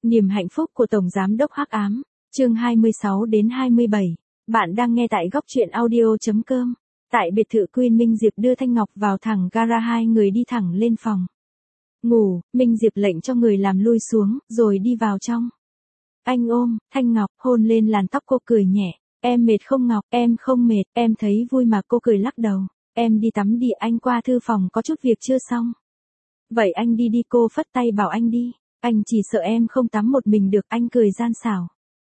Niềm hạnh phúc của Tổng Giám đốc Hắc Ám, chương 26-27. Bạn đang nghe tại góc truyện audio.com. Tại biệt thự Queen, Minh Diệp đưa Thanh Ngọc vào thẳng gara, hai người đi thẳng lên phòng ngủ. Minh Diệp lệnh cho người làm lui xuống, rồi đi vào trong. Anh ôm Thanh Ngọc, hôn lên làn tóc cô, cười nhẹ. Em mệt không Ngọc? Em không mệt, em thấy vui mà. Cô cười lắc đầu. Em đi tắm đi, anh qua thư phòng có chút việc chưa xong. Vậy anh đi đi, cô phất tay bảo anh đi. Anh chỉ sợ em không tắm một mình được. Anh cười gian xảo.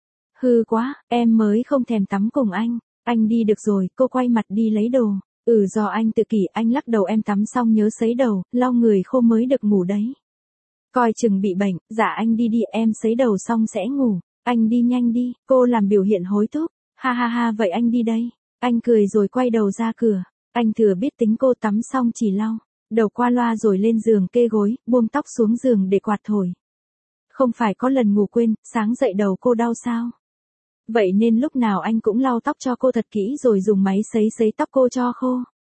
Hư quá, em mới không thèm tắm cùng anh. Anh đi được rồi. Cô quay mặt đi lấy đồ. Do anh tự kỷ. Anh lắc đầu. Em tắm xong nhớ sấy đầu, lau người khô mới được ngủ đấy. Coi chừng bị bệnh. Dạ anh đi đi, em sấy đầu xong sẽ ngủ. Anh đi nhanh đi. Cô làm biểu hiện hối thúc. Ha ha ha, vậy anh đi đây. Anh cười rồi quay đầu ra cửa. Anh thừa biết tính cô, tắm xong chỉ lau đầu qua loa rồi lên giường kê gối, buông tóc xuống giường để quạt thổi. Không phải có lần ngủ quên, sáng dậy đầu cô đau sao? Vậy nên lúc nào anh cũng lau tóc cho cô thật kỹ rồi dùng máy sấy tóc cô cho khô.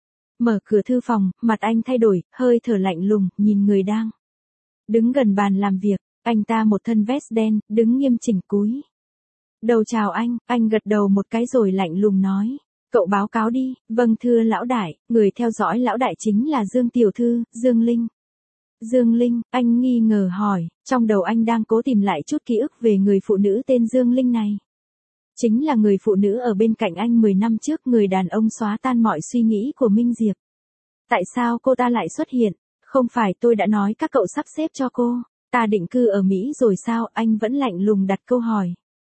Mở cửa thư phòng, mặt anh thay đổi, hơi thở lạnh lùng, nhìn người đang đứng gần bàn làm việc. Anh ta một thân vest đen, đứng nghiêm chỉnh cúi đầu chào anh gật đầu một cái rồi lạnh lùng nói. Cậu báo cáo đi. Vâng thưa lão đại, người theo dõi lão đại chính là Dương tiểu thư, Dương Linh. Dương Linh, anh nghi ngờ hỏi, trong đầu anh đang cố tìm lại chút ký ức về người phụ nữ tên Dương Linh này. Chính là người phụ nữ ở bên cạnh anh 10 năm trước, người đàn ông xóa tan mọi suy nghĩ của Minh Diệp. Tại sao cô ta lại xuất hiện? Không phải tôi đã nói các cậu sắp xếp cho cô ta định cư ở Mỹ rồi sao? Anh vẫn lạnh lùng đặt câu hỏi.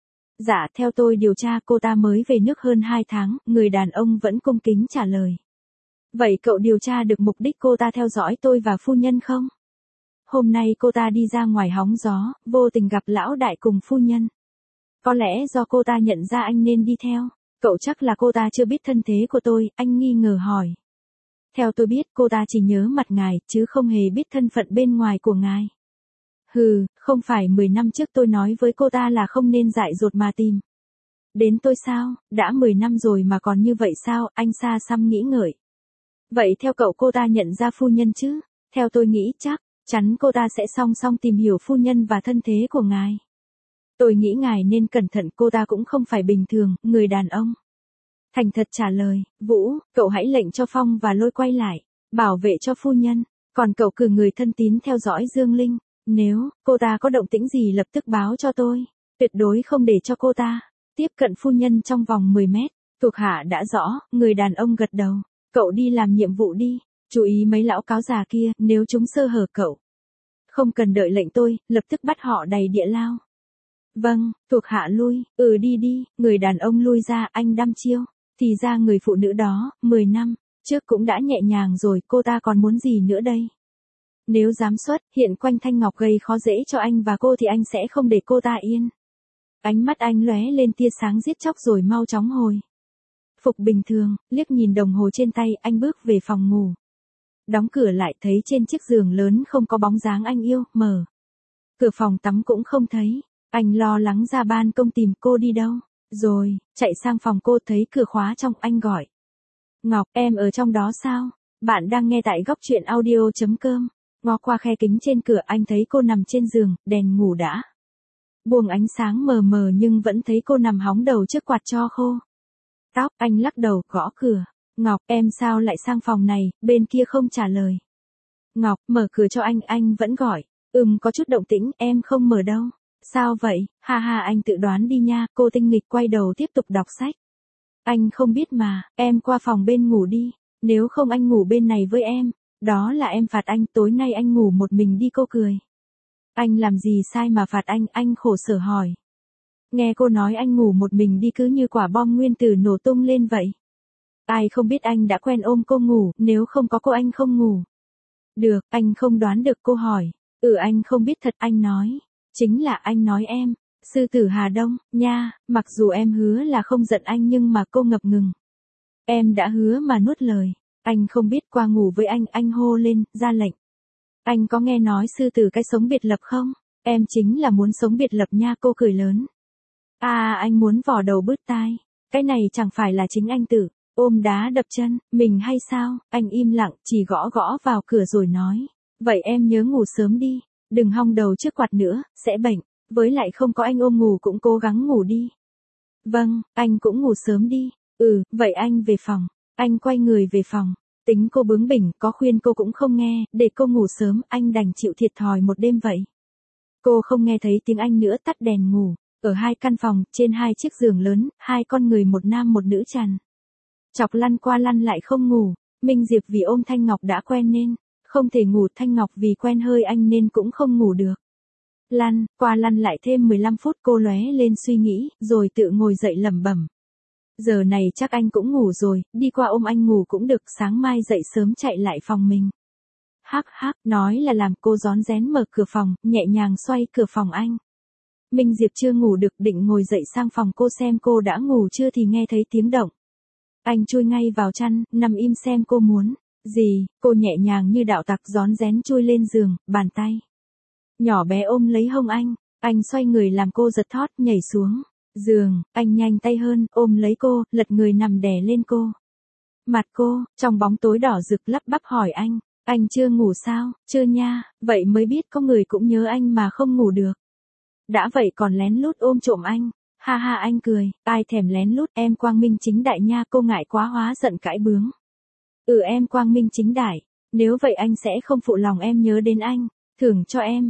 Dạ, theo tôi điều tra cô ta mới về nước hơn 2 tháng, người đàn ông vẫn cung kính trả lời. Vậy cậu điều tra được mục đích cô ta theo dõi tôi và phu nhân không? Hôm nay cô ta đi ra ngoài hóng gió, vô tình gặp lão đại cùng phu nhân. Có lẽ do cô ta nhận ra anh nên đi theo. Cậu chắc là cô ta chưa biết thân thế của tôi, anh nghi ngờ hỏi. Theo tôi biết cô ta chỉ nhớ mặt ngài, chứ không hề biết thân phận bên ngoài của ngài. Hừ, không phải 10 năm trước tôi nói với cô ta là không nên dại dột mà tìm đến tôi sao? Đã 10 năm rồi mà còn như vậy sao? Anh xa xăm nghĩ ngợi. Vậy theo cậu cô ta nhận ra phu nhân chứ? Theo tôi nghĩ chắc chắn cô ta sẽ song song tìm hiểu phu nhân và thân thế của ngài. Tôi nghĩ ngài nên cẩn thận, cô ta cũng không phải bình thường. Người đàn ông thành thật trả lời. Vũ, cậu hãy lệnh cho Phong và Lôi quay lại bảo vệ cho phu nhân. Còn cậu cử người thân tín theo dõi Dương Linh. Nếu cô ta có động tĩnh gì lập tức báo cho tôi. Tuyệt đối không để cho cô ta tiếp cận phu nhân trong vòng 10 mét. Thuộc hạ đã rõ. Người đàn ông gật đầu. Cậu đi làm nhiệm vụ đi. Chú ý mấy lão cáo già kia, nếu chúng sơ hở cậu không cần đợi lệnh tôi, lập tức bắt họ đầy địa lao. Vâng, thuộc hạ lui. Đi đi. Người đàn ông lui ra. Anh đăm chiêu. Thì ra người phụ nữ đó 10 năm trước cũng đã nhẹ nhàng rồi, cô ta còn muốn gì nữa đây? Nếu dám xuất hiện quanh Thanh Ngọc gây khó dễ cho anh và cô thì anh sẽ không để cô ta yên. Ánh mắt anh lóe lên tia sáng giết chóc rồi mau chóng hồi phục bình thường. Liếc nhìn đồng hồ trên tay, anh bước về phòng ngủ. Đóng cửa lại, thấy trên chiếc giường lớn không có bóng dáng anh yêu. Mở cửa phòng tắm cũng không thấy. Anh lo lắng ra ban công tìm cô đi đâu. Rồi chạy sang phòng cô, thấy cửa khóa trong. Anh gọi. Ngọc, em ở trong đó sao? Bạn đang nghe tại góc truyện audio.com. Ngó qua khe kính trên cửa, anh thấy cô nằm trên giường, đèn ngủ đã buông ánh sáng mờ mờ nhưng vẫn thấy cô nằm hóng đầu trước quạt cho khô tóc. Anh lắc đầu, gõ cửa. Ngọc, em sao lại sang phòng này? Bên kia không trả lời. Ngọc, mở cửa cho anh vẫn gọi. Có chút động tĩnh, em không mở đâu. Sao vậy? Ha ha, anh tự đoán đi nha. Cô tinh nghịch quay đầu tiếp tục đọc sách. Anh không biết mà, em qua phòng bên ngủ đi. Nếu không anh ngủ bên này với em. Đó là em phạt anh, tối nay anh ngủ một mình đi. Cô cười. Anh làm gì sai mà phạt anh khổ sở hỏi. Nghe cô nói anh ngủ một mình đi cứ như quả bom nguyên tử nổ tung lên vậy. Ai không biết anh đã quen ôm cô ngủ, nếu không có cô anh không ngủ được. Anh không đoán được. Cô hỏi. Anh không biết thật. Anh nói. Chính là anh nói em. Sư tử Hà Đông, nha, mặc dù em hứa là không giận anh nhưng mà cô ngập ngừng. Em đã hứa mà nuốt lời. Anh không biết. Qua ngủ với anh hô lên, ra lệnh. Anh có nghe nói sư tử cái sống biệt lập không? Em chính là muốn sống biệt lập nha. Cô cười lớn. Anh muốn vò đầu bứt tai. Cái này chẳng phải là chính anh tự ôm đá đập chân mình hay sao? Anh im lặng, chỉ gõ gõ vào cửa rồi nói. Vậy em nhớ ngủ sớm đi. Đừng hong đầu trước quạt nữa, sẽ bệnh. Với lại không có anh ôm ngủ cũng cố gắng ngủ đi. Vâng, anh cũng ngủ sớm đi. Ừ, vậy anh về phòng. Anh quay người về phòng. Tính cô bướng bỉnh, có khuyên cô cũng không nghe, để cô ngủ sớm, anh đành chịu thiệt thòi một đêm vậy. Cô không nghe thấy tiếng anh nữa, tắt đèn ngủ. Ở hai căn phòng, trên hai chiếc giường lớn, hai con người một nam một nữ tràn. Chọc lăn qua lăn lại không ngủ. Minh Diệp vì ôm Thanh Ngọc đã quen nên không thể ngủ, Thanh Ngọc vì quen hơi anh nên cũng không ngủ được. Lăn qua lăn lại thêm 15 phút, cô lóe lên suy nghĩ, rồi tự ngồi dậy lẩm bẩm. Giờ này chắc anh cũng ngủ rồi, đi qua ôm anh ngủ cũng được, sáng mai dậy sớm chạy lại phòng mình. Hắc hắc, nói là làm, cô rón rén mở cửa phòng, nhẹ nhàng xoay cửa phòng anh. Minh Diệp chưa ngủ được, định ngồi dậy sang phòng cô xem cô đã ngủ chưa thì nghe thấy tiếng động. Anh chui ngay vào chăn, nằm im xem cô muốn gì, cô nhẹ nhàng như đạo tặc rón rén chui lên giường, bàn tay nhỏ bé ôm lấy hông anh xoay người làm cô giật thót nhảy xuống giường, anh nhanh tay hơn, ôm lấy cô, lật người nằm đè lên cô. Mặt cô, trong bóng tối đỏ rực lắp bắp hỏi anh chưa ngủ sao, chưa nha, vậy mới biết có người cũng nhớ anh mà không ngủ được. Đã vậy còn lén lút ôm trộm anh. Ha ha, anh cười, ai thèm lén lút, em quang minh chính đại nha, cô ngại quá hóa giận cãi bướng. Em quang minh chính đại, nếu vậy anh sẽ không phụ lòng em nhớ đến anh, thưởng cho em,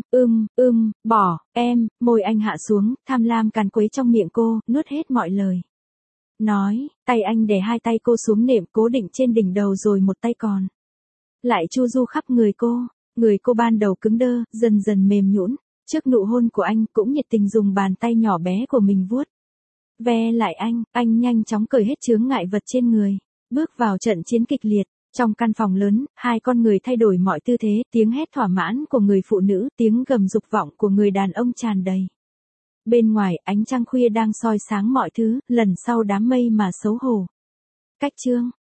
bỏ, em, môi anh hạ xuống, tham lam càn quấy trong miệng cô, nuốt hết mọi lời. Nói, tay anh đè hai tay cô xuống nệm cố định trên đỉnh đầu rồi một tay còn lại chu du khắp người cô ban đầu cứng đơ, dần dần mềm nhũn. Trước nụ hôn của anh cũng nhiệt tình dùng bàn tay nhỏ bé của mình vuốt ve lại anh nhanh chóng cởi hết chướng ngại vật trên người, bước vào trận chiến kịch liệt. Trong căn phòng lớn, hai con người thay đổi mọi tư thế, tiếng hét thỏa mãn của người phụ nữ, tiếng gầm dục vọng của người đàn ông tràn đầy. Bên ngoài, ánh trăng khuya đang soi sáng mọi thứ, lần sau đám mây mà xấu hổ. Cách chương